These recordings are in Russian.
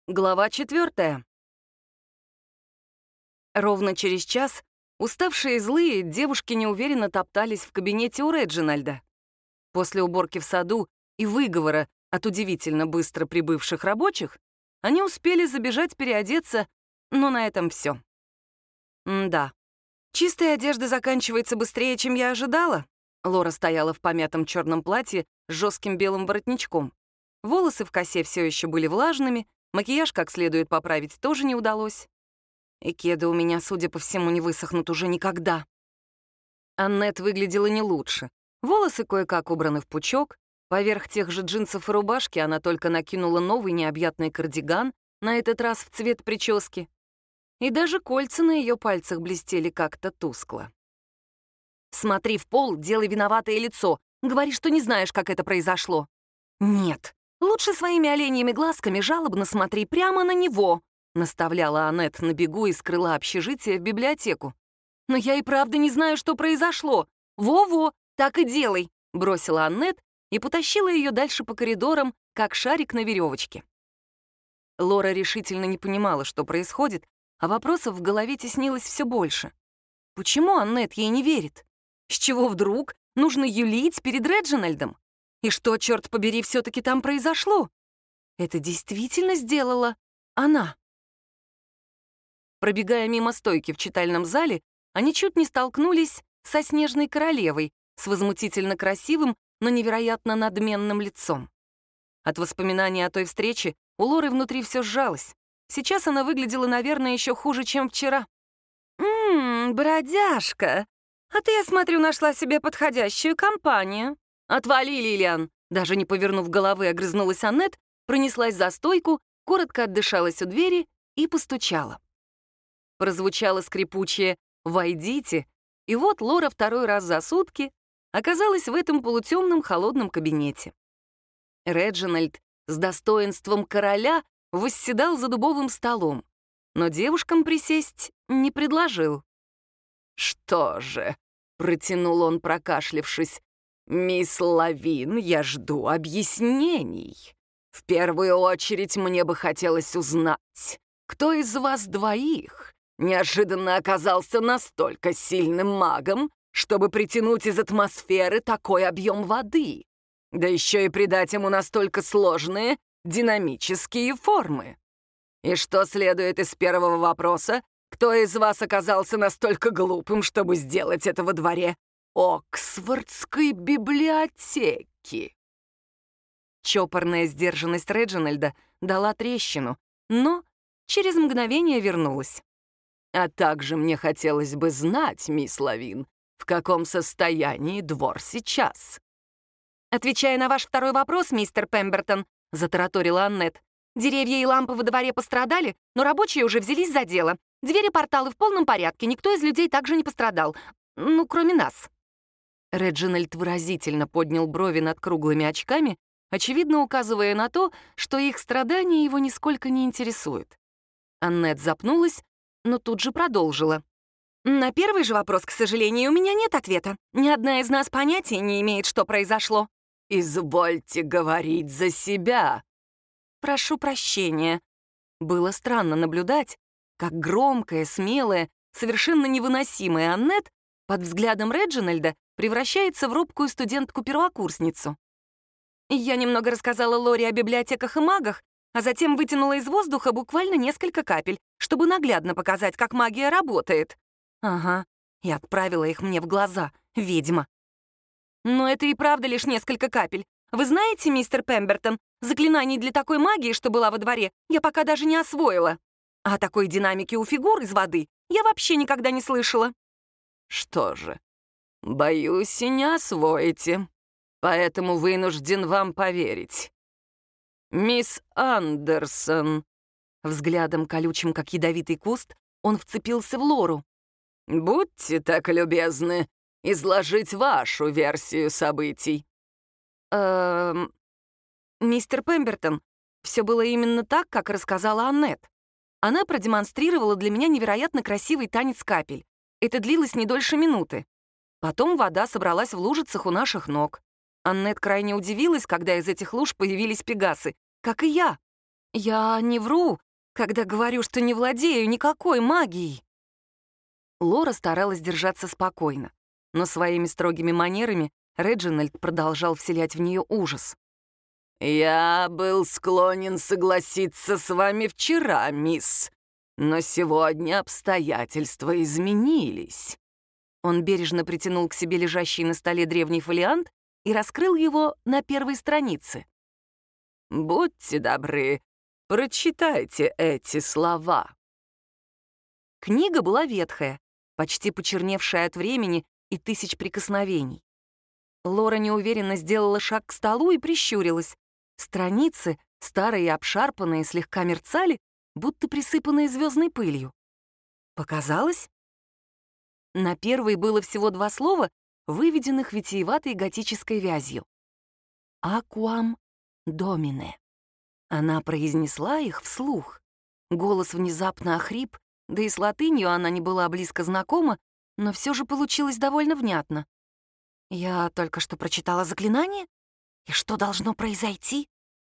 Глава 4. Ровно через час уставшие и злые девушки неуверенно топтались в кабинете у Реджинальда. После уборки в саду и выговора от удивительно быстро прибывших рабочих они успели забежать переодеться, но на этом все. Да, чистая одежда заканчивается быстрее, чем я ожидала. Лора стояла в помятом черном платье с жестким белым воротничком. Волосы в косе все еще были влажными, макияж как следует поправить тоже не удалось. И кеды у меня, судя по всему, не высохнут уже никогда. Аннет выглядела не лучше. Волосы кое-как убраны в пучок, поверх тех же джинсов и рубашки она только накинула новый необъятный кардиган, на этот раз в цвет прически. И даже кольца на ее пальцах блестели как-то тускло. «Смотри в пол, делай виноватое лицо. Говори, что не знаешь, как это произошло». «Нет, лучше своими оленьими глазками жалобно смотри прямо на него», наставляла Аннет на бегу из крыла общежития в библиотеку. «Но я и правда не знаю, что произошло. Во-во, так и делай», бросила Аннет и потащила ее дальше по коридорам, как шарик на веревочке. Лора решительно не понимала, что происходит, а вопросов в голове теснилось все больше. Почему Аннет ей не верит? С чего вдруг нужно юлить перед Реджинальдом? И что, черт побери, все-таки там произошло? Это действительно сделала она. Пробегая мимо стойки в читальном зале, они чуть не столкнулись со Снежной Королевой, с возмутительно красивым, но невероятно надменным лицом. От воспоминаний о той встрече у Лоры внутри все сжалось. Сейчас она выглядела, наверное, еще хуже, чем вчера. Бродяжка, а ты, я смотрю, нашла себе подходящую компанию». «Отвали, Лилиан!» Даже не повернув головы, огрызнулась Аннет, пронеслась за стойку, коротко отдышалась у двери и постучала. Прозвучало скрипучее «Войдите», и вот Лора второй раз за сутки оказалась в этом полутемном холодном кабинете. Реджинальд с достоинством короля восседал за дубовым столом, но девушкам присесть не предложил. «Что же?» — протянул он, прокашлявшись. «Мисс Лавин, я жду объяснений. В первую очередь мне бы хотелось узнать, кто из вас двоих неожиданно оказался настолько сильным магом, чтобы притянуть из атмосферы такой объем воды, да еще и придать ему настолько сложные динамические формы. И что следует из первого вопроса? Кто из вас оказался настолько глупым, чтобы сделать это во дворе Оксфордской библиотеки?» Чопорная сдержанность Реджинальда дала трещину, но через мгновение вернулась. «А также мне хотелось бы знать, мисс Лавин, в каком состоянии двор сейчас?» «Отвечая на ваш второй вопрос, мистер Пембертон», — затараторила Аннет, «деревья и лампы во дворе пострадали, но рабочие уже взялись за дело. Двери, порталы в полном порядке, никто из людей также не пострадал. Ну, кроме нас». Реджинальд выразительно поднял брови над круглыми очками, очевидно указывая на то, что их страдания его нисколько не интересуют. Аннет запнулась, но тут же продолжила. «На первый же вопрос, к сожалению, у меня нет ответа. Ни одна из нас понятия не имеет, что произошло». «Извольте говорить за себя». «Прошу прощения». Было странно наблюдать, как громкая, смелая, совершенно невыносимая Аннет под взглядом Реджинальда превращается в робкую студентку-первокурсницу. Я немного рассказала Лоре о библиотеках и магах, а затем вытянула из воздуха буквально несколько капель, чтобы наглядно показать, как магия работает. Ага, и отправила их мне в глаза, ведьма. Но это и правда лишь несколько капель. Вы знаете, мистер Пембертон, заклинаний для такой магии, что была во дворе, я пока даже не освоила. А такой динамики у фигур из воды я вообще никогда не слышала. «Что же, боюсь, и не освоите, поэтому вынужден вам поверить. Мисс Андерсон», взглядом колючим, как ядовитый куст, он вцепился в Лору. «Будьте так любезны изложить вашу версию событий». Мистер Пембертон, все было именно так, как рассказала Аннет. Она продемонстрировала для меня невероятно красивый танец капель. Это длилось не дольше минуты. Потом вода собралась в лужицах у наших ног. Аннет крайне удивилась, когда из этих луж появились пегасы, как и я. Я не вру, когда говорю, что не владею никакой магией. Лора старалась держаться спокойно, но своими строгими манерами Реджинальд продолжал вселять в нее ужас. «Я был склонен согласиться с вами вчера, мисс, но сегодня обстоятельства изменились». Он бережно притянул к себе лежащий на столе древний фолиант и раскрыл его на первой странице. «Будьте добры, прочитайте эти слова». Книга была ветхая, почти почерневшая от времени и тысяч прикосновений. Лора неуверенно сделала шаг к столу и прищурилась. Страницы, старые и обшарпанные, слегка мерцали, будто присыпанные звездной пылью. Показалось? На первой было всего 2 слова, выведенных витиеватой готической вязью. «Aquam domine». Она произнесла их вслух. Голос внезапно охрип, да и с латынью она не была близко знакома, но все же получилось довольно внятно. «Я только что прочитала заклинание? И что должно произойти?»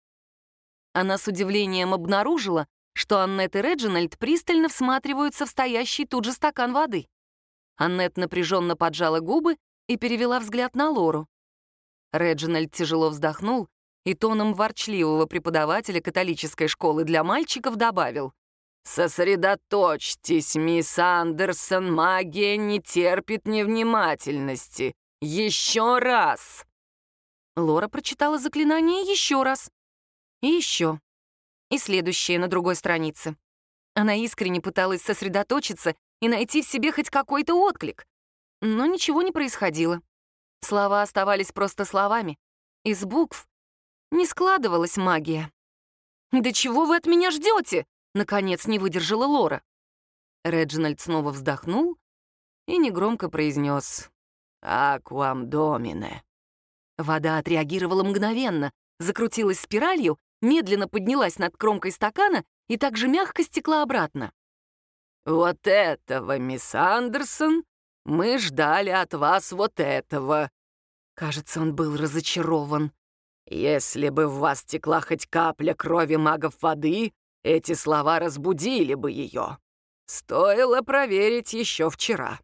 Она с удивлением обнаружила, что Аннет и Реджинальд пристально всматриваются в стоящий тут же стакан воды. Аннет напряженно поджала губы и перевела взгляд на Лору. Реджинальд тяжело вздохнул и тоном ворчливого преподавателя католической школы для мальчиков добавил: «Сосредоточьтесь, мисс Андерсон, магия не терпит невнимательности. Еще раз!» Лора прочитала заклинание еще раз. И еще. И следующее на другой странице. Она искренне пыталась сосредоточиться и найти в себе хоть какой-то отклик. Но ничего не происходило. Слова оставались просто словами. Из букв не складывалась магия. «Да чего вы от меня ждете?» — наконец не выдержала Лора. Реджинальд снова вздохнул и негромко произнес: «Aquam domine». Вода отреагировала мгновенно, закрутилась спиралью, медленно поднялась над кромкой стакана и также мягко стекла обратно. «Вот этого, мисс Андерсон, мы ждали от вас вот этого». Кажется, он был разочарован. «Если бы в вас текла хоть капля крови магов воды, эти слова разбудили бы ее. Стоило проверить еще вчера.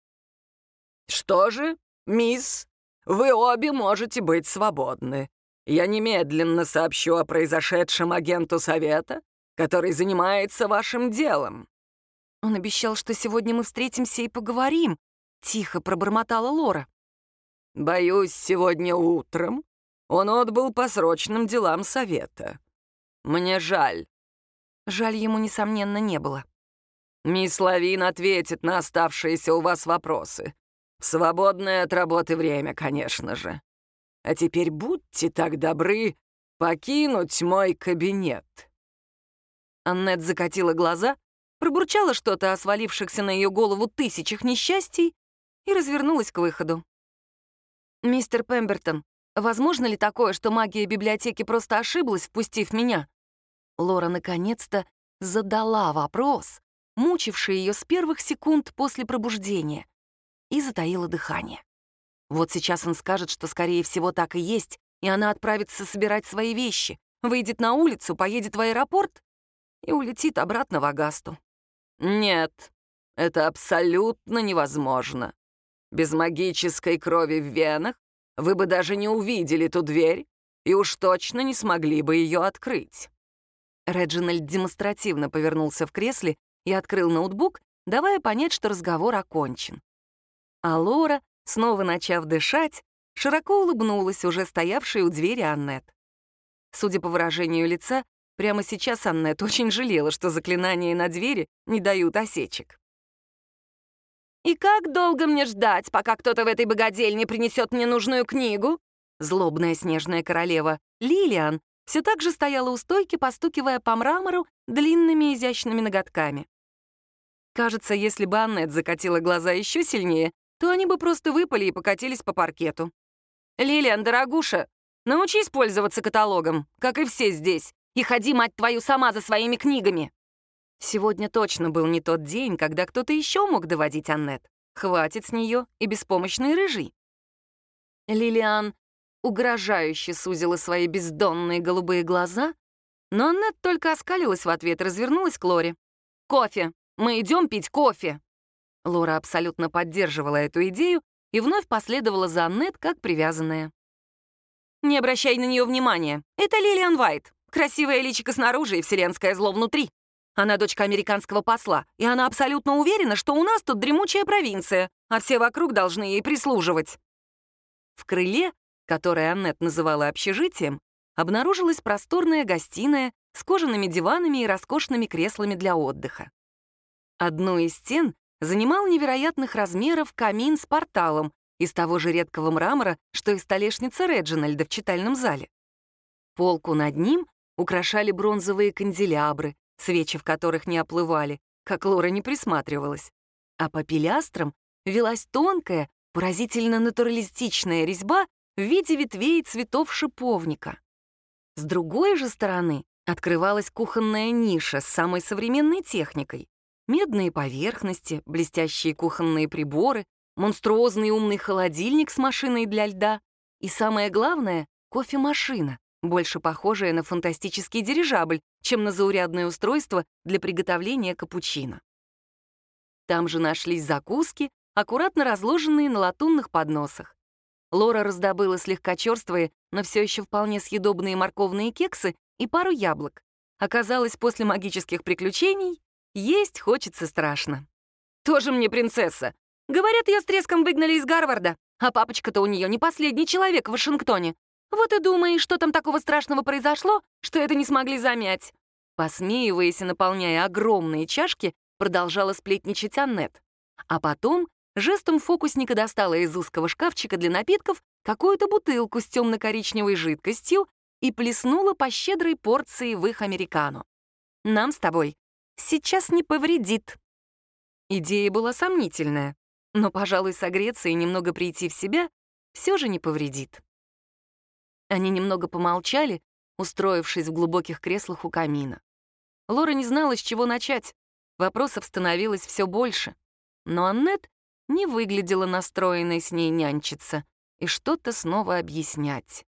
Что же, мисс, вы обе можете быть свободны. Я немедленно сообщу о произошедшем агенту совета, который занимается вашим делом». «Он обещал, что сегодня мы встретимся и поговорим», — тихо пробормотала Лора. «Боюсь, сегодня утром он отбыл по срочным делам совета. Мне жаль». Жаль ему, несомненно, не было. «Мисс Лавин ответит на оставшиеся у вас вопросы. В свободное от работы время, конечно же. А теперь будьте так добры покинуть мой кабинет». Аннет закатила глаза, пробурчала что-то о свалившихся на ее голову тысячах несчастий и развернулась к выходу. «Мистер Пембертон, возможно ли такое, что магия библиотеки просто ошиблась, впустив меня?» Лора наконец-то задала вопрос, мучивший ее с первых секунд после пробуждения, и затаила дыхание. Вот сейчас он скажет, что, скорее всего, так и есть, и она отправится собирать свои вещи, выйдет на улицу, поедет в аэропорт и улетит обратно в Агасту. Нет, это абсолютно невозможно. Без магической крови в венах вы бы даже не увидели ту дверь и уж точно не смогли бы ее открыть. Реджинальд демонстративно повернулся в кресле и открыл ноутбук, давая понять, что разговор окончен. А Лора, снова начав дышать, широко улыбнулась уже стоявшей у двери Аннет. Судя по выражению лица, прямо сейчас Аннет очень жалела, что заклинания на двери не дают осечек. «И как долго мне ждать, пока кто-то в этой богадельне принесет мне нужную книгу?» Злобная снежная королева Лилиан все так же стояла у стойки, постукивая по мрамору длинными изящными ноготками. Кажется, если бы Аннет закатила глаза еще сильнее, то они бы просто выпали и покатились по паркету. «Лилиан, дорогуша, научись пользоваться каталогом, как и все здесь, и ходи, мать твою, сама за своими книгами». Сегодня точно был не тот день, когда кто-то еще мог доводить Аннет. Хватит с нее и беспомощной рыжей. Лилиан угрожающе сузила свои бездонные голубые глаза, Но Аннет только оскалилась в ответ и развернулась к Лоре. «Кофе! Мы идем пить кофе!» Лора абсолютно поддерживала эту идею и вновь последовала за Аннет как привязанная. «Не обращай на нее внимания. Это Лилиан Вайт. Красивое личико снаружи и вселенское зло внутри. Она дочка американского посла, и она абсолютно уверена, что у нас тут дремучая провинция, а все вокруг должны ей прислуживать». В крыле, которое Аннет называла общежитием, обнаружилась просторная гостиная с кожаными диванами и роскошными креслами для отдыха. Одну из стен занимал невероятных размеров камин с порталом из того же редкого мрамора, что и столешница Реджинальда в читальном зале. Полку над ним украшали бронзовые канделябры, свечи в которых не оплывали, как Лора не присматривалась. А по пилястрам велась тонкая, поразительно натуралистичная резьба в виде ветвей и цветов шиповника. С другой же стороны открывалась кухонная ниша с самой современной техникой. Медные поверхности, блестящие кухонные приборы, монструозный умный холодильник с машиной для льда и, самое главное, кофемашина, больше похожая на фантастический дирижабль, чем на заурядное устройство для приготовления капучино. Там же нашлись закуски, аккуратно разложенные на латунных подносах. Лора раздобыла слегка черствые, но все еще вполне съедобные морковные кексы и пару яблок. Оказалось, после магических приключений есть хочется страшно. Тоже мне принцесса. Говорят, ее с треском выгнали из Гарварда, а папочка-то у нее не последний человек в Вашингтоне. Вот и думай, что там такого страшного произошло, что это не смогли замять. Посмеиваясь и наполняя огромные чашки, продолжала сплетничать Аннет. А потом жестом фокусника достала из узкого шкафчика для напитков какую-то бутылку с темно-коричневой жидкостью и плеснула по щедрой порции в их американо. «Нам с тобой сейчас не повредит». Идея была сомнительная, но, пожалуй, согреться и немного прийти в себя все же не повредит. Они немного помолчали, устроившись в глубоких креслах у камина. Лора не знала, с чего начать. Вопросов становилось все больше. Но Аннет не выглядела настроенной с ней нянчиться и что-то снова объяснять.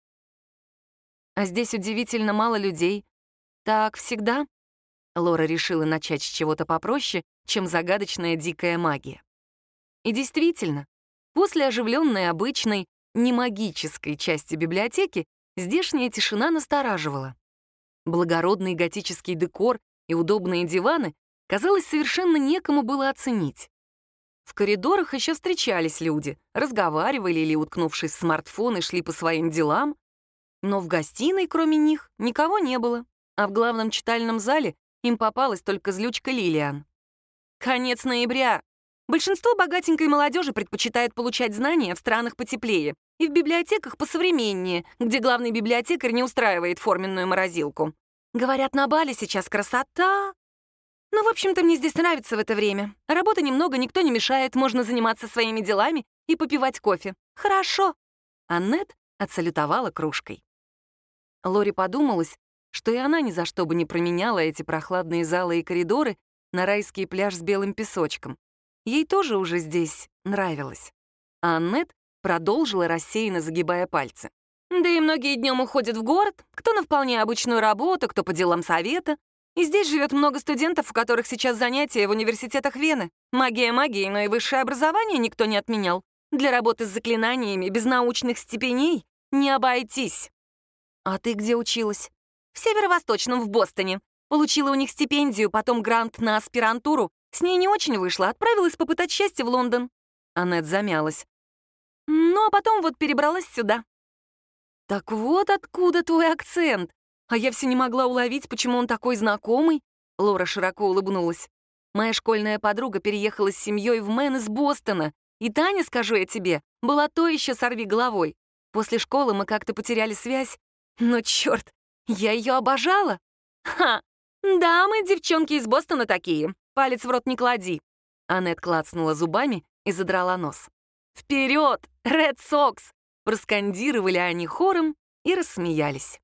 «А здесь удивительно мало людей. Так всегда?» Лора решила начать с чего-то попроще, чем загадочная дикая магия. И действительно, после оживленной обычной, немагической части библиотеки здешняя тишина настораживала. Благородный готический декор и удобные диваны, казалось, совершенно некому было оценить. В коридорах еще встречались люди, разговаривали или, уткнувшись в смартфоны, шли по своим делам, но в гостиной, кроме них, никого не было, а в главном читальном зале им попалась только злючка Лилиан. Конец ноября. Большинство богатенькой молодежи предпочитает получать знания в странах потеплее и в библиотеках посовременнее, где главный библиотекарь не устраивает форменную морозилку. Говорят, на Бали сейчас красота. Ну, в общем-то, мне здесь нравится в это время. Работы немного, никто не мешает, можно заниматься своими делами и попивать кофе. Хорошо. Аннет отсалютовала кружкой. Лоре подумалось, что и она ни за что бы не променяла эти прохладные залы и коридоры на райский пляж с белым песочком. Ей тоже уже здесь нравилось. А Аннет продолжила, рассеянно загибая пальцы. Да и многие днем уходят в город, кто на вполне обычную работу, кто по делам совета. И здесь живет много студентов, у которых сейчас занятия в университетах Вены. Магия магией, но и высшее образование никто не отменял. Для работы с заклинаниями без научных степеней не обойтись. А ты где училась? В Северо-Восточном, в Бостоне. Получила у них стипендию, потом грант на аспирантуру. С ней не очень вышло, отправилась попытать счастье в Лондон. Аннет замялась. Ну, а потом вот перебралась сюда. Так вот откуда твой акцент. А я все не могла уловить, почему он такой знакомый. Лора широко улыбнулась. Моя школьная подруга переехала с семьей в Мэн из Бостона. И Таня, скажу я тебе, была то еще сорвиголовой. После школы мы как-то потеряли связь. Но черт, я ее обожала. Ха! Да, мы, девчонки из Бостона, такие. Палец в рот не клади. Аннет клацнула зубами и задрала нос. «Вперед! Ред Сокс!» Проскандировали они хором и рассмеялись.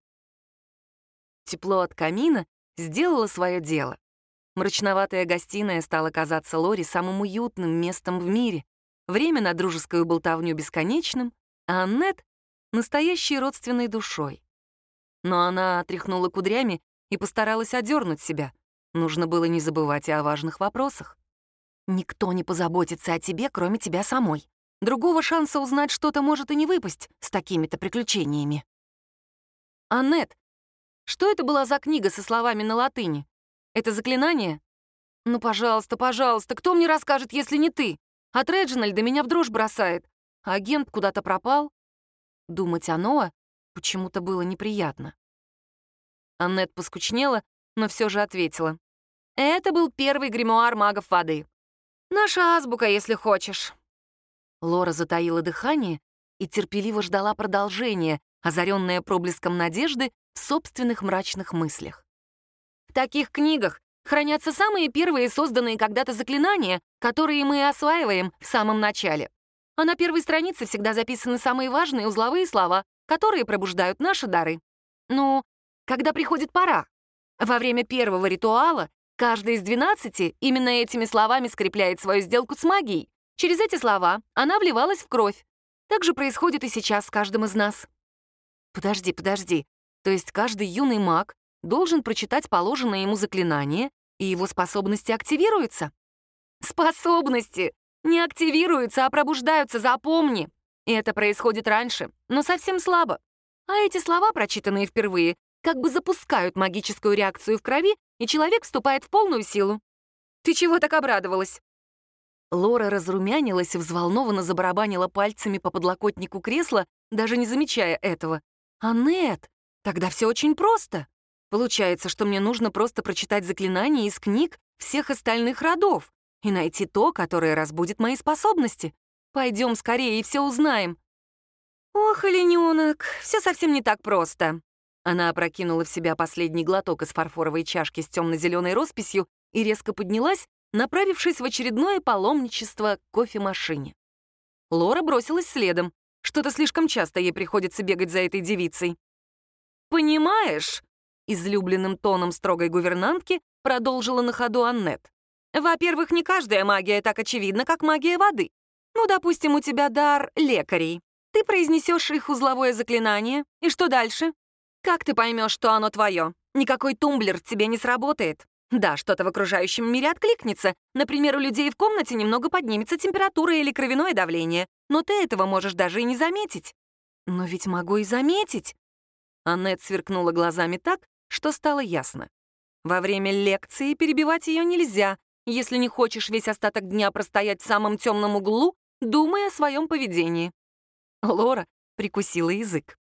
Тепло от камина сделало свое дело. Мрачноватая гостиная стала казаться Лоре самым уютным местом в мире. Время на дружескую болтовню бесконечным, а Аннет — настоящей родственной душой. Но она тряхнула кудрями и постаралась одернуть себя. Нужно было не забывать и о важных вопросах. «Никто не позаботится о тебе, кроме тебя самой. Другого шанса узнать что-то может и не выпасть с такими-то приключениями». «Аннет, что это была за книга со словами на латыни? Это заклинание? Ну, пожалуйста, пожалуйста, кто мне расскажет, если не ты? От Реджинальда меня в дрожь бросает. А агент куда-то пропал». Думать о Ноа почему-то было неприятно. Аннет поскучнела, но все же ответила. «Это был первый гримуар магов воды. Наша азбука, если хочешь». Лора затаила дыхание и терпеливо ждала продолжения, озаренная проблеском надежды в собственных мрачных мыслях. В таких книгах хранятся самые первые созданные когда-то заклинания, которые мы осваиваем в самом начале. А на первой странице всегда записаны самые важные узловые слова, которые пробуждают наши дары. Ну, когда приходит пора. Во время первого ритуала каждый из 12 именно этими словами скрепляет свою сделку с магией. Через эти слова она вливалась в кровь. Так же происходит и сейчас с каждым из нас. Подожди. То есть каждый юный маг должен прочитать положенное ему заклинание, и его способности активируются? Способности не активируются, а пробуждаются, запомни. И это происходит раньше, но совсем слабо. А эти слова, прочитанные впервые, как бы запускают магическую реакцию в крови, и человек вступает в полную силу. Ты чего так обрадовалась? Лора разрумянилась и взволнованно забарабанила пальцами по подлокотнику кресла, даже не замечая этого. «Аннет, тогда все очень просто. Получается, что мне нужно просто прочитать заклинания из книг всех остальных родов и найти то, которое разбудит мои способности. Пойдем скорее и все узнаем». «Ох, олененок, все совсем не так просто». Она опрокинула в себя последний глоток из фарфоровой чашки с темно-зеленой росписью и резко поднялась, направившись в очередное паломничество к кофемашине. Лора бросилась следом. Что-то слишком часто ей приходится бегать за этой девицей. «Понимаешь?» — излюбленным тоном строгой гувернантки продолжила на ходу Аннет. «Во-первых, не каждая магия так очевидна, как магия воды. Ну, допустим, у тебя дар лекарей. Ты произнесешь их узловое заклинание, и что дальше? Как ты поймешь, что оно твое? Никакой тумблер тебе не сработает. Да, что-то в окружающем мире откликнется. Например, у людей в комнате немного поднимется температура или кровяное давление, но ты этого можешь даже и не заметить». «Но ведь могу и заметить». Аннет сверкнула глазами так, что стало ясно. Во время лекции перебивать ее нельзя, если не хочешь весь остаток дня простоять в самом темном углу, думая о своем поведении. Лора прикусила язык.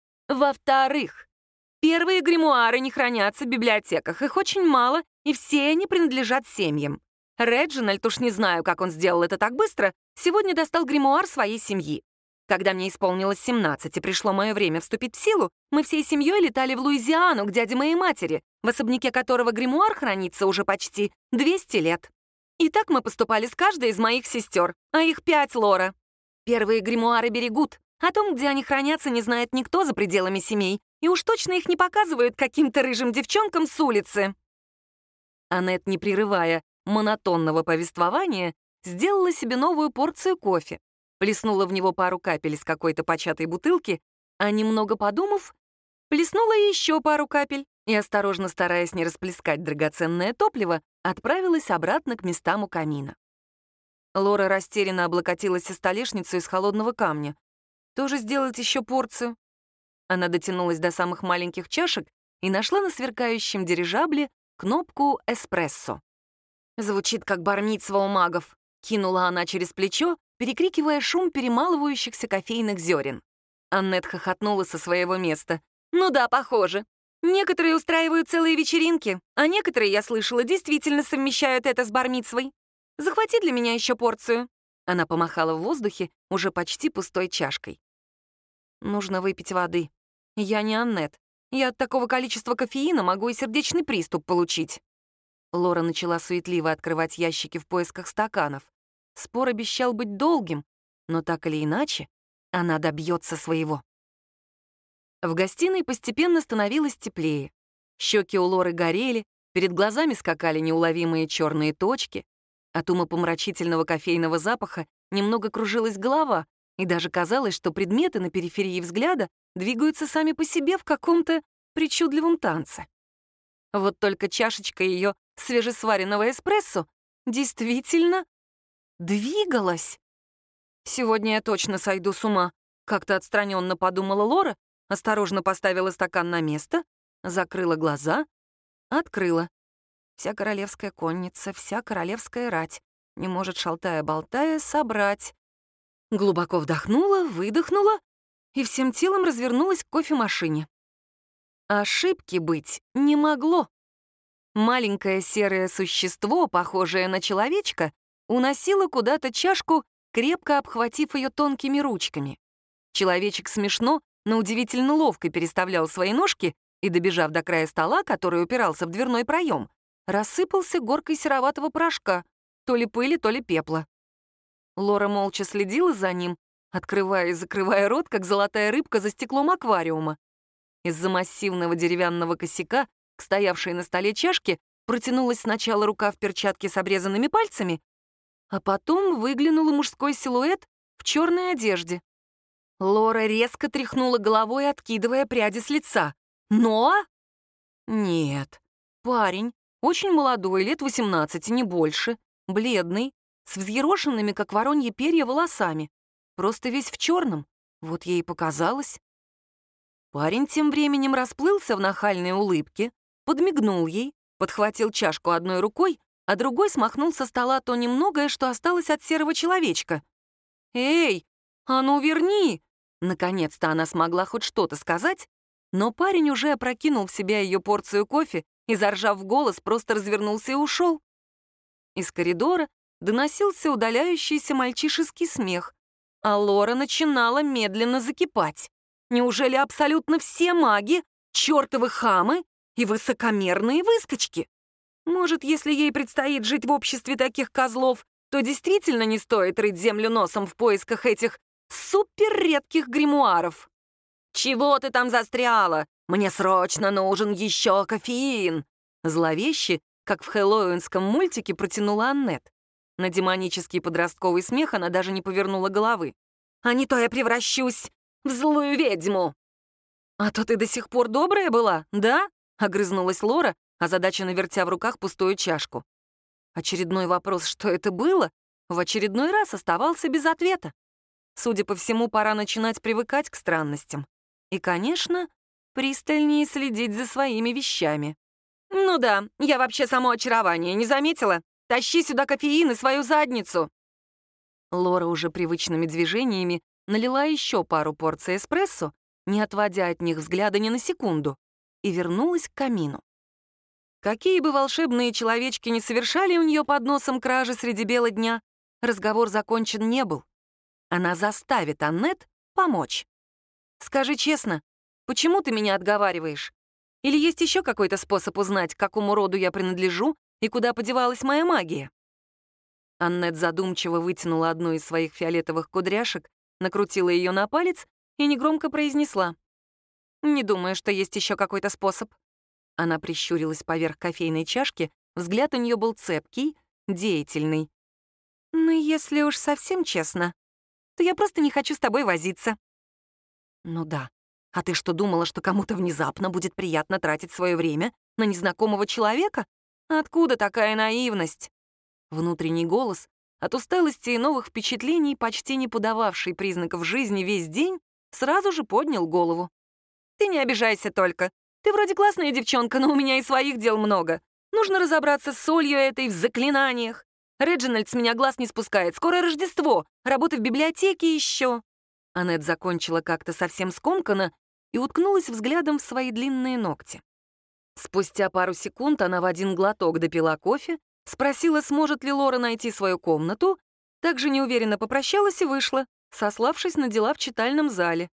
«Во-вторых, первые гримуары не хранятся в библиотеках, их очень мало, и все они принадлежат семьям. Реджинальд, уж не знаю, как он сделал это так быстро, сегодня достал гримуар своей семьи. Когда мне исполнилось 17 и пришло мое время вступить в силу, мы всей семьей летали в Луизиану к дяде моей матери, в особняке которого гримуар хранится уже почти 200 лет. И так мы поступали с каждой из моих сестер, а их 5, Лора. Первые гримуары берегут. О том, где они хранятся, не знает никто за пределами семей, и уж точно их не показывают каким-то рыжим девчонкам с улицы». Аннет, не прерывая монотонного повествования, сделала себе новую порцию кофе, плеснула в него пару капель из какой-то початой бутылки, а немного подумав, плеснула еще пару капель и, осторожно стараясь не расплескать драгоценное топливо, отправилась обратно к местам у камина. Лора растерянно облокотилась о столешницу из холодного камня. Тоже сделать еще порцию? Она дотянулась до самых маленьких чашек и нашла на сверкающем дирижабле кнопку «Эспрессо». Звучит как бар-мицва у магов. Кинула она через плечо, перекрикивая шум перемалывающихся кофейных зерен. Аннет хохотнула со своего места. «Ну да, похоже. Некоторые устраивают целые вечеринки, а некоторые, я слышала, действительно совмещают это с бар-мицвой. Захвати для меня еще порцию». Она помахала в воздухе уже почти пустой чашкой. «Нужно выпить воды. Я не Аннет. Я от такого количества кофеина могу и сердечный приступ получить». Лора начала суетливо открывать ящики в поисках стаканов. Спор обещал быть долгим, но так или иначе она добьется своего. В гостиной постепенно становилось теплее. Щеки у Лоры горели, перед глазами скакали неуловимые черные точки. От умопомрачительного кофейного запаха немного кружилась голова, и даже казалось, что предметы на периферии взгляда двигаются сами по себе в каком-то причудливом танце. Вот только чашечка ее свежесваренного эспрессо действительно двигалась. «Сегодня я точно сойду с ума», — как-то отстраненно подумала Лора, осторожно поставила стакан на место, закрыла глаза, открыла. Вся королевская конница, вся королевская рать не может, шалтая-болтая, собрать. Глубоко вдохнула, выдохнула и всем телом развернулась к кофемашине. Ошибки быть не могло. Маленькое серое существо, похожее на человечка, уносило куда-то чашку, крепко обхватив ее тонкими ручками. Человечек смешно, но удивительно ловко переставлял свои ножки и, добежав до края стола, который упирался в дверной проем, рассыпался горкой сероватого порошка, то ли пыли, то ли пепла. Лора молча следила за ним, открывая и закрывая рот, как золотая рыбка за стеклом аквариума. Из-за массивного деревянного косяка к стоявшей на столе чашке протянулась сначала рука в перчатке с обрезанными пальцами, а потом выглянул мужской силуэт в черной одежде. Лора резко тряхнула головой, откидывая пряди с лица. Но... Нет, парень, очень молодой, лет 18, не больше, бледный, с взъерошенными, как вороньи перья, волосами. Просто весь в черном. Вот ей и показалось. Парень тем временем расплылся в нахальной улыбке, подмигнул ей, подхватил чашку одной рукой, а другой смахнул со стола то немногое, что осталось от серого человечка. «Эй, а ну верни!» Наконец-то она смогла хоть что-то сказать, но парень уже опрокинул в себя ее порцию кофе и, заржав в голос, просто развернулся и ушел. Из коридора доносился удаляющийся мальчишеский смех, а Лора начинала медленно закипать. Неужели абсолютно все маги — чертовы хамы и высокомерные выскочки? Может, если ей предстоит жить в обществе таких козлов, то действительно не стоит рыть землю носом в поисках этих суперредких гримуаров? «Чего ты там застряла? Мне срочно нужен еще кофеин!» Зловеще, как в хэллоуинском мультике, протянула Аннет. На демонический подростковый смех она даже не повернула головы. «А не то я превращусь в злую ведьму!» «А то ты до сих пор добрая была, да?» — огрызнулась Лора, озадаченно вертя в руках пустую чашку. Очередной вопрос, что это было, в очередной раз оставался без ответа. Судя по всему, пора начинать привыкать к странностям. И, конечно, пристальнее следить за своими вещами. «Ну да, я вообще само очарование, не заметила? Тащи сюда кофеин и свою задницу!» Лора уже привычными движениями налила еще пару порций эспрессо, не отводя от них взгляда ни на секунду, и вернулась к камину. Какие бы волшебные человечки не совершали у нее под носом кражи среди бела дня, разговор закончен не был. Она заставит Аннет помочь. «Скажи честно, почему ты меня отговариваешь? Или есть еще какой-то способ узнать, к какому роду я принадлежу и куда подевалась моя магия?» Аннет задумчиво вытянула одну из своих фиолетовых кудряшек, накрутила ее на палец и негромко произнесла: «Не думаю, что есть еще какой-то способ». Она прищурилась поверх кофейной чашки, взгляд у нее был цепкий, деятельный. «Ну, если уж совсем честно, то я просто не хочу с тобой возиться». «Ну да. А ты что, думала, что кому-то внезапно будет приятно тратить свое время на незнакомого человека? Откуда такая наивность?» Внутренний голос, от усталости и новых впечатлений, почти не подававший признаков жизни весь день, сразу же поднял голову. «Ты не обижайся только. Ты вроде классная девчонка, но у меня и своих дел много. Нужно разобраться с солью этой в заклинаниях. Реджинальд с меня глаз не спускает. Скоро Рождество. Работа в библиотеке еще». Аннет закончила как-то совсем скомканно и уткнулась взглядом в свои длинные ногти. Спустя пару секунд она в один глоток допила кофе, спросила, сможет ли Лора найти свою комнату, также неуверенно попрощалась и вышла, сославшись на дела в читальном зале.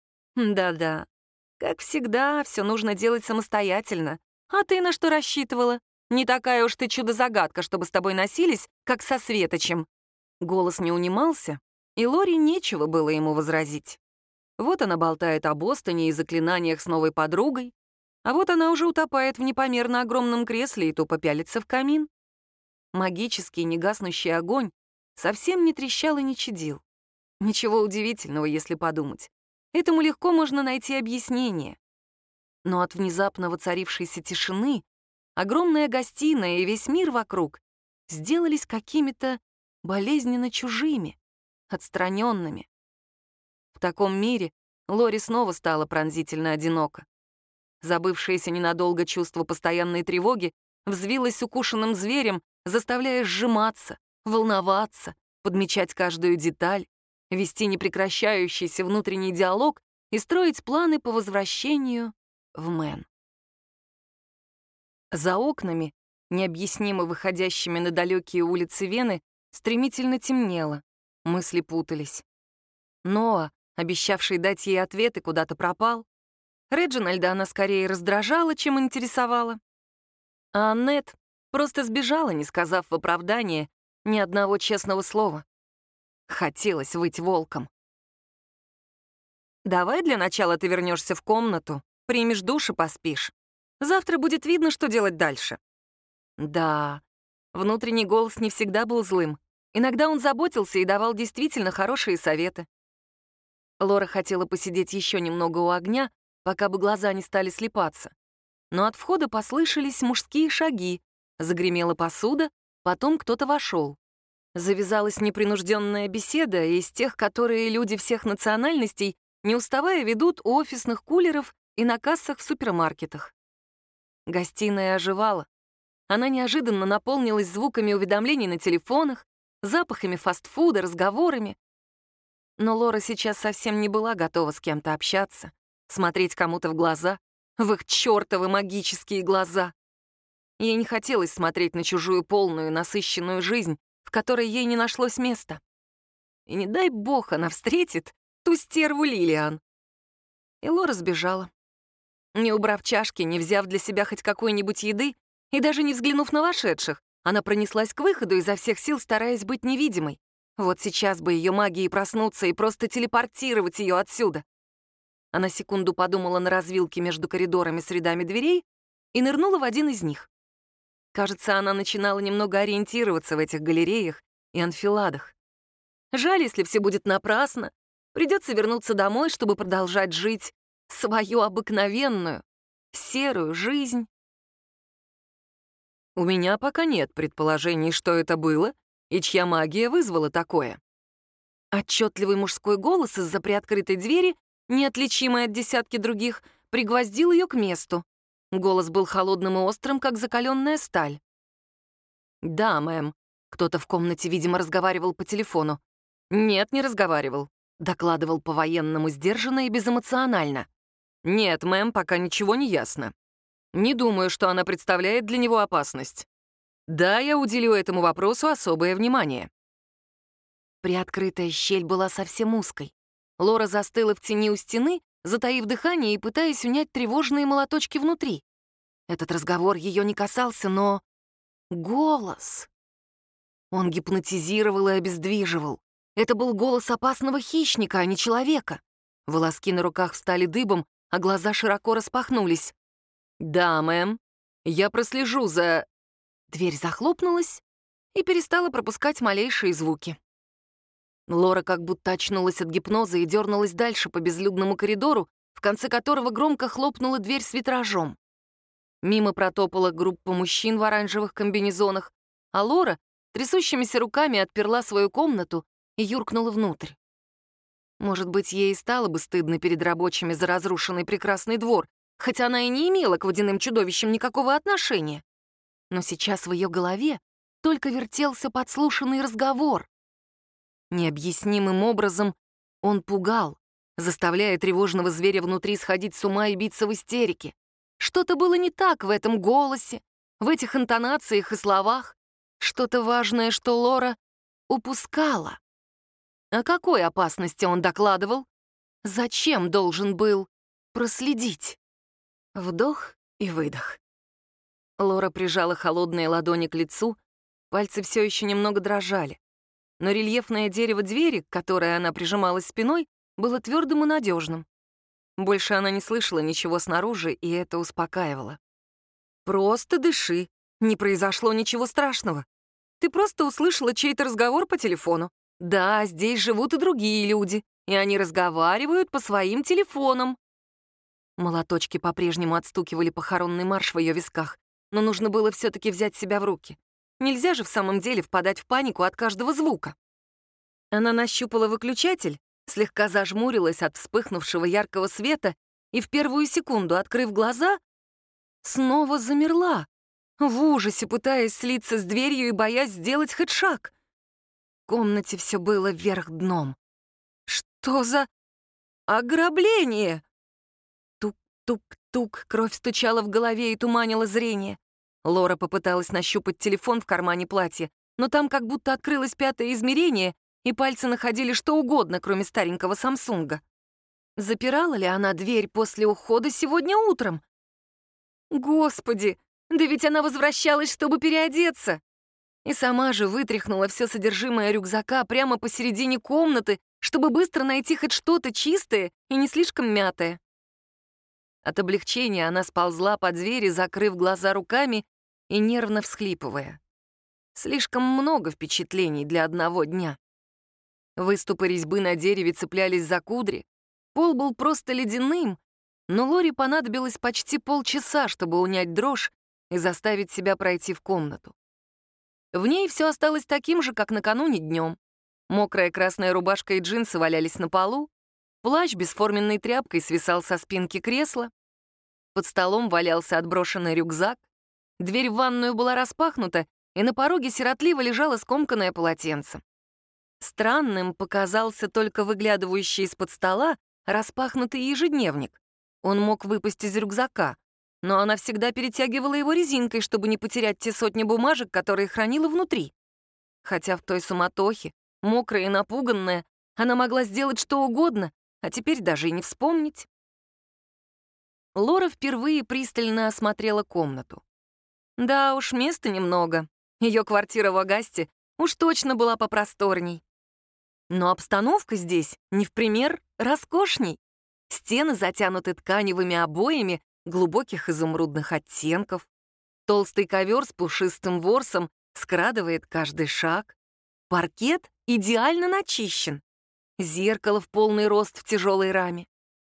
Да-да, как всегда, все нужно делать самостоятельно. А ты на что рассчитывала? Не такая уж ты чудо-загадка, чтобы с тобой носились, как со Светочем. Голос не унимался, и Лоре нечего было ему возразить. Вот она болтает о Бостоне и заклинаниях с новой подругой, а вот она уже утопает в непомерно огромном кресле и тупо пялится в камин. Магический негаснущий огонь совсем не трещал и не чадил. Ничего удивительного, если подумать. Этому легко можно найти объяснение. Но от внезапно воцарившейся тишины огромная гостиная и весь мир вокруг сделались какими-то болезненно чужими, отстраненными. В таком мире Лори снова стала пронзительно одинока. Забывшееся ненадолго чувство постоянной тревоги взвилось укушенным зверем, заставляя сжиматься, волноваться, подмечать каждую деталь, вести непрекращающийся внутренний диалог и строить планы по возвращению в Мэн. За окнами, необъяснимо выходящими на далекие улицы Вены, стремительно темнело, мысли путались. Ноа, обещавший дать ей ответы, куда-то пропал. Реджинальда она скорее раздражала, чем интересовала. А Аннет просто сбежала, не сказав в оправдание ни одного честного слова. Хотелось выть волком. «Давай для начала ты вернешься в комнату, примешь душ и поспишь. Завтра будет видно, что делать дальше». Да, внутренний голос не всегда был злым. Иногда он заботился и давал действительно хорошие советы. Лора хотела посидеть еще немного у огня, пока бы глаза не стали слипаться. Но от входа послышались мужские шаги, загремела посуда, потом кто-то вошел. Завязалась непринужденная беседа из тех, которые люди всех национальностей, не уставая, ведут у офисных кулеров и на кассах в супермаркетах. Гостиная оживала. Она неожиданно наполнилась звуками уведомлений на телефонах, запахами фастфуда, разговорами. Но Лора сейчас совсем не была готова с кем-то общаться, смотреть кому-то в глаза, в их чёртовы магические глаза. Ей не хотелось смотреть на чужую полную, насыщенную жизнь, в которой ей не нашлось места. И не дай бог она встретит ту стерву Лилиан. И Лора сбежала. Не убрав чашки, не взяв для себя хоть какой-нибудь еды и даже не взглянув на вошедших, она пронеслась к выходу, изо всех сил стараясь быть невидимой. Вот сейчас бы ее магией проснуться и просто телепортировать ее отсюда. Она секунду подумала на развилке между коридорами с рядами дверей и нырнула в один из них. Кажется, она начинала немного ориентироваться в этих галереях и анфиладах. Жаль, если все будет напрасно. Придется вернуться домой, чтобы продолжать жить свою обыкновенную, серую жизнь. У меня пока нет предположений, что это было и чья магия вызвала такое. Отчетливый мужской голос из-за приоткрытой двери, неотличимый от десятки других, пригвоздил ее к месту. Голос был холодным и острым, как закаленная сталь. «Да, мэм». Кто-то в комнате, видимо, разговаривал по телефону. «Нет, не разговаривал», — докладывал по-военному сдержанно и безэмоционально. «Нет, мэм, пока ничего не ясно. Не думаю, что она представляет для него опасность. Да, я уделю этому вопросу особое внимание». Приоткрытая щель была совсем узкой. Лора застыла в тени у стены, затаив дыхание и пытаясь унять тревожные молоточки внутри. Этот разговор ее не касался, но... Голос! Он гипнотизировал и обездвиживал. Это был голос опасного хищника, а не человека. Волоски на руках встали дыбом, а глаза широко распахнулись. «Да, мэм, я прослежу за...» Дверь захлопнулась и перестала пропускать малейшие звуки. Лора как будто очнулась от гипноза и дернулась дальше по безлюдному коридору, в конце которого громко хлопнула дверь с витражом. Мимо протопала группа мужчин в оранжевых комбинезонах, а Лора трясущимися руками отперла свою комнату и юркнула внутрь. Может быть, ей и стало бы стыдно перед рабочими за разрушенный прекрасный двор, хотя она и не имела к водяным чудовищам никакого отношения. Но сейчас в ее голове только вертелся подслушанный разговор. Необъяснимым образом он пугал, заставляя тревожного зверя внутри сходить с ума и биться в истерике. Что-то было не так в этом голосе, в этих интонациях и словах, что-то важное, что Лора упускала. О какой опасности он докладывал? Зачем должен был проследить? Вдох и выдох. Лора прижала холодные ладони к лицу, пальцы все еще немного дрожали. Но рельефное дерево двери, к которой она прижималась спиной, было твердым и надежным. Больше она не слышала ничего снаружи, и это успокаивало. «Просто дыши. Не произошло ничего страшного. Ты просто услышала чей-то разговор по телефону. Да, здесь живут и другие люди, и они разговаривают по своим телефонам». Молоточки по-прежнему отстукивали похоронный марш в ее висках, но нужно было все-таки взять себя в руки. Нельзя же в самом деле впадать в панику от каждого звука. Она нащупала выключатель, слегка зажмурилась от вспыхнувшего яркого света и в первую секунду, открыв глаза, снова замерла, в ужасе пытаясь слиться с дверью и боясь сделать хоть шаг. В комнате все было вверх дном. Что за ограбление? Тук-тук-тук, кровь стучала в голове и туманила зрение. Лора попыталась нащупать телефон в кармане платья, но там как будто открылось пятое измерение, и пальцы находили что угодно, кроме старенького Самсунга. Запирала ли она дверь после ухода сегодня утром? Господи, да ведь она возвращалась, чтобы переодеться. И сама же вытряхнула все содержимое рюкзака прямо посередине комнаты, чтобы быстро найти хоть что-то чистое и не слишком мятое. От облегчения она сползла по двери, закрыв глаза руками и нервно всхлипывая. Слишком много впечатлений для одного дня. Выступы резьбы на дереве цеплялись за кудри, пол был просто ледяным, но Лоре понадобилось почти полчаса, чтобы унять дрожь и заставить себя пройти в комнату. В ней все осталось таким же, как накануне днем. Мокрая красная рубашка и джинсы валялись на полу, плащ бесформенной тряпкой свисал со спинки кресла, под столом валялся отброшенный рюкзак, дверь в ванную была распахнута, и на пороге сиротливо лежало скомканное полотенце. Странным показался только выглядывающий из-под стола распахнутый ежедневник. Он мог выпасть из рюкзака, но она всегда перетягивала его резинкой, чтобы не потерять те сотни бумажек, которые хранила внутри. Хотя в той суматохе, мокрая и напуганная, она могла сделать что угодно, а теперь даже и не вспомнить. Лора впервые пристально осмотрела комнату. Да уж, места немного. Ее квартира в Агасте уж точно была попросторней. Но обстановка здесь, не в пример, роскошней. Стены затянуты тканевыми обоями глубоких изумрудных оттенков. Толстый ковер с пушистым ворсом скрадывает каждый шаг. Паркет идеально начищен. Зеркало в полный рост в тяжелой раме.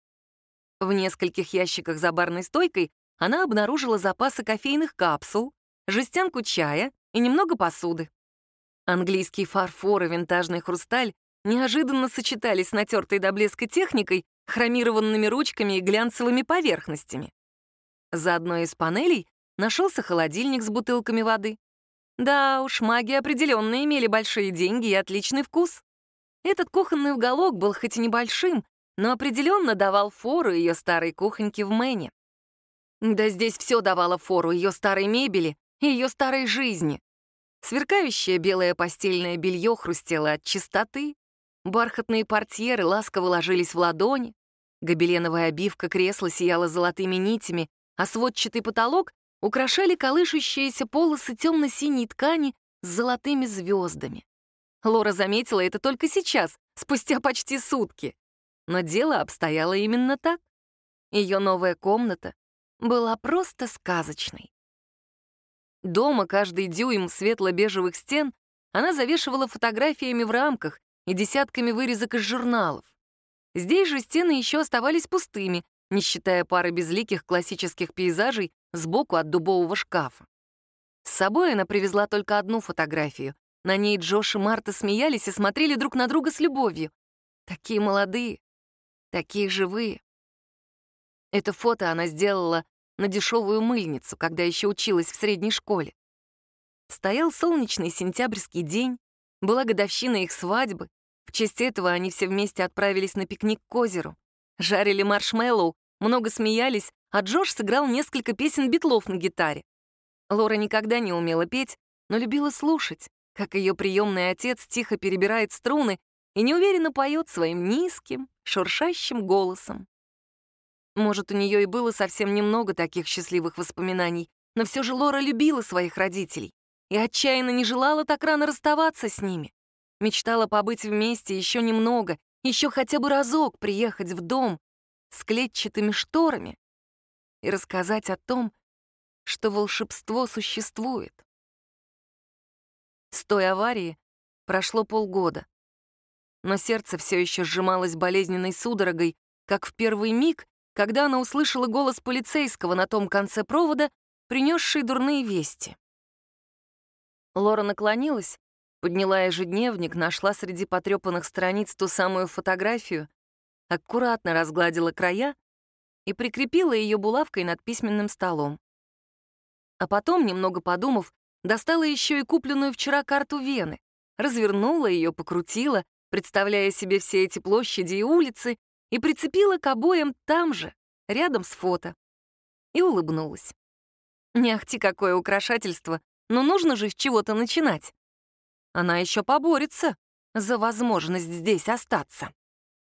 В нескольких ящиках за барной стойкой она обнаружила запасы кофейных капсул, жестянку чая и немного посуды. Английский фарфор и винтажный хрусталь неожиданно сочетались с натертой до блеска техникой, хромированными ручками и глянцевыми поверхностями. За одной из панелей нашелся холодильник с бутылками воды. Да уж, маги определенно имели большие деньги и отличный вкус. Этот кухонный уголок был хоть и небольшим, но определенно давал фору ее старой кухоньке в Мэне. Да здесь все давало фору ее старой мебели и ее старой жизни. Сверкающее белое постельное белье хрустело от чистоты, бархатные портьеры ласково ложились в ладони, гобеленовая обивка кресла сияла золотыми нитями, а сводчатый потолок украшали колышущиеся полосы темно-синей ткани с золотыми звездами. Лора заметила это только сейчас, спустя почти сутки. Но дело обстояло именно так. Ее новая комната была просто сказочной. Дома каждый дюйм светло-бежевых стен она завешивала фотографиями в рамках и десятками вырезок из журналов. Здесь же стены еще оставались пустыми, не считая пары безликих классических пейзажей сбоку от дубового шкафа. С собой она привезла только одну фотографию. На ней Джош и Марта смеялись и смотрели друг на друга с любовью. Такие молодые, такие живые. Это фото она сделала на дешевую мыльницу, когда еще училась в средней школе. Стоял солнечный сентябрьский день, была годовщина их свадьбы. В честь этого они все вместе отправились на пикник к озеру. Жарили маршмеллоу, много смеялись, а Джош сыграл несколько песен Битлов на гитаре. Лора никогда не умела петь, но любила слушать, как ее приемный отец тихо перебирает струны и неуверенно поет своим низким, шуршащим голосом. Может, у нее и было совсем немного таких счастливых воспоминаний, но все же Лора любила своих родителей и отчаянно не желала так рано расставаться с ними. Мечтала побыть вместе еще немного, еще хотя бы разок приехать в дом с клетчатыми шторами и рассказать о том, что волшебство существует. С той аварии прошло полгода, но сердце все еще сжималось болезненной судорогой, как в первый миг, когда она услышала голос полицейского на том конце провода принесший дурные вести. Лора наклонилась, подняла ежедневник, нашла среди потрепанных страниц ту самую фотографию, аккуратно разгладила края и прикрепила ее булавкой над письменным столом. А потом, немного подумав, достала еще и купленную вчера карту Вены, развернула ее, покрутила, представляя себе все эти площади и улицы, и прицепила к обоям там же, рядом с фото. И улыбнулась. Не ахти какое украшательство, но нужно же с чего-то начинать. Она еще поборется за возможность здесь остаться.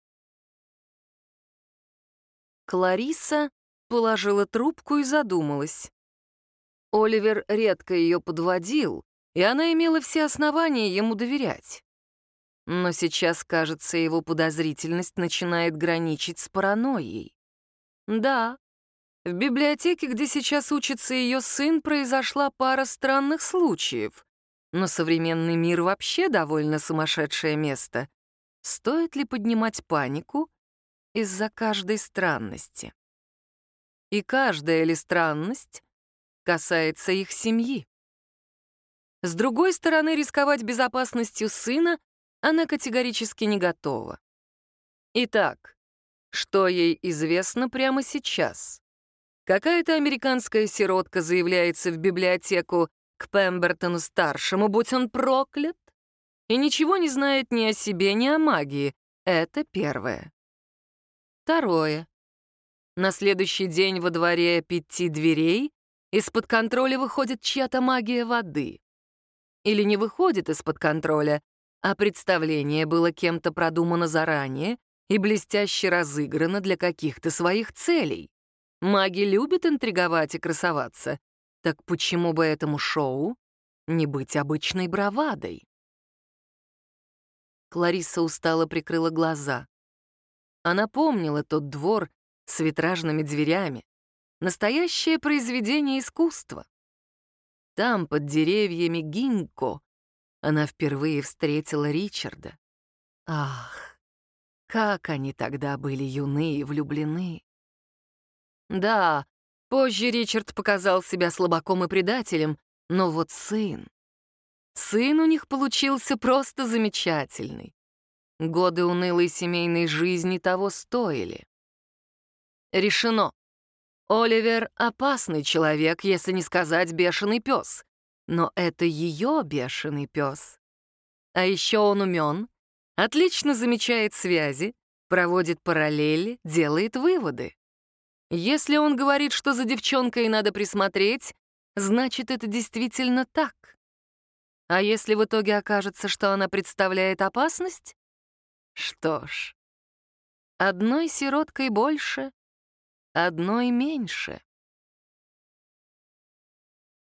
Клариса положила трубку и задумалась. Оливер редко ее подводил, и она имела все основания ему доверять. Но сейчас, кажется, его подозрительность начинает граничить с паранойей. Да, в библиотеке, где сейчас учится ее сын, произошла пара странных случаев, но современный мир вообще довольно сумасшедшее место. Стоит ли поднимать панику из-за каждой странности? И каждая ли странность касается их семьи? С другой стороны, рисковать безопасностью сына она категорически не готова. Итак, что ей известно прямо сейчас? Какая-то американская сиротка заявляется в библиотеку к Пембертону-старшему, будь он проклят, и ничего не знает ни о себе, ни о магии. Это первое. Второе. На следующий день во дворе 5 дверей из-под контроля выходит чья-то магия воды. Или не выходит из-под контроля, а представление было кем-то продумано заранее и блестяще разыграно для каких-то своих целей. Маги любят интриговать и красоваться. Так почему бы этому шоу не быть обычной бравадой? Клариса устало прикрыла глаза. Она помнила тот двор с витражными дверями. Настоящее произведение искусства. Там, под деревьями гинко, она впервые встретила Ричарда. Ах, как они тогда были юны и влюблены. Да, позже Ричард показал себя слабаком и предателем, но вот сын. Сын у них получился просто замечательный. Годы унылой семейной жизни того стоили. Решено. Оливер — опасный человек, если не сказать бешеный пес. Но это ее бешеный пес. А еще он умен, отлично замечает связи, проводит параллели, делает выводы. Если он говорит, что за девчонкой надо присмотреть, значит, это действительно так. А если в итоге окажется, что она представляет опасность? Что ж, одной сироткой больше, одной меньше.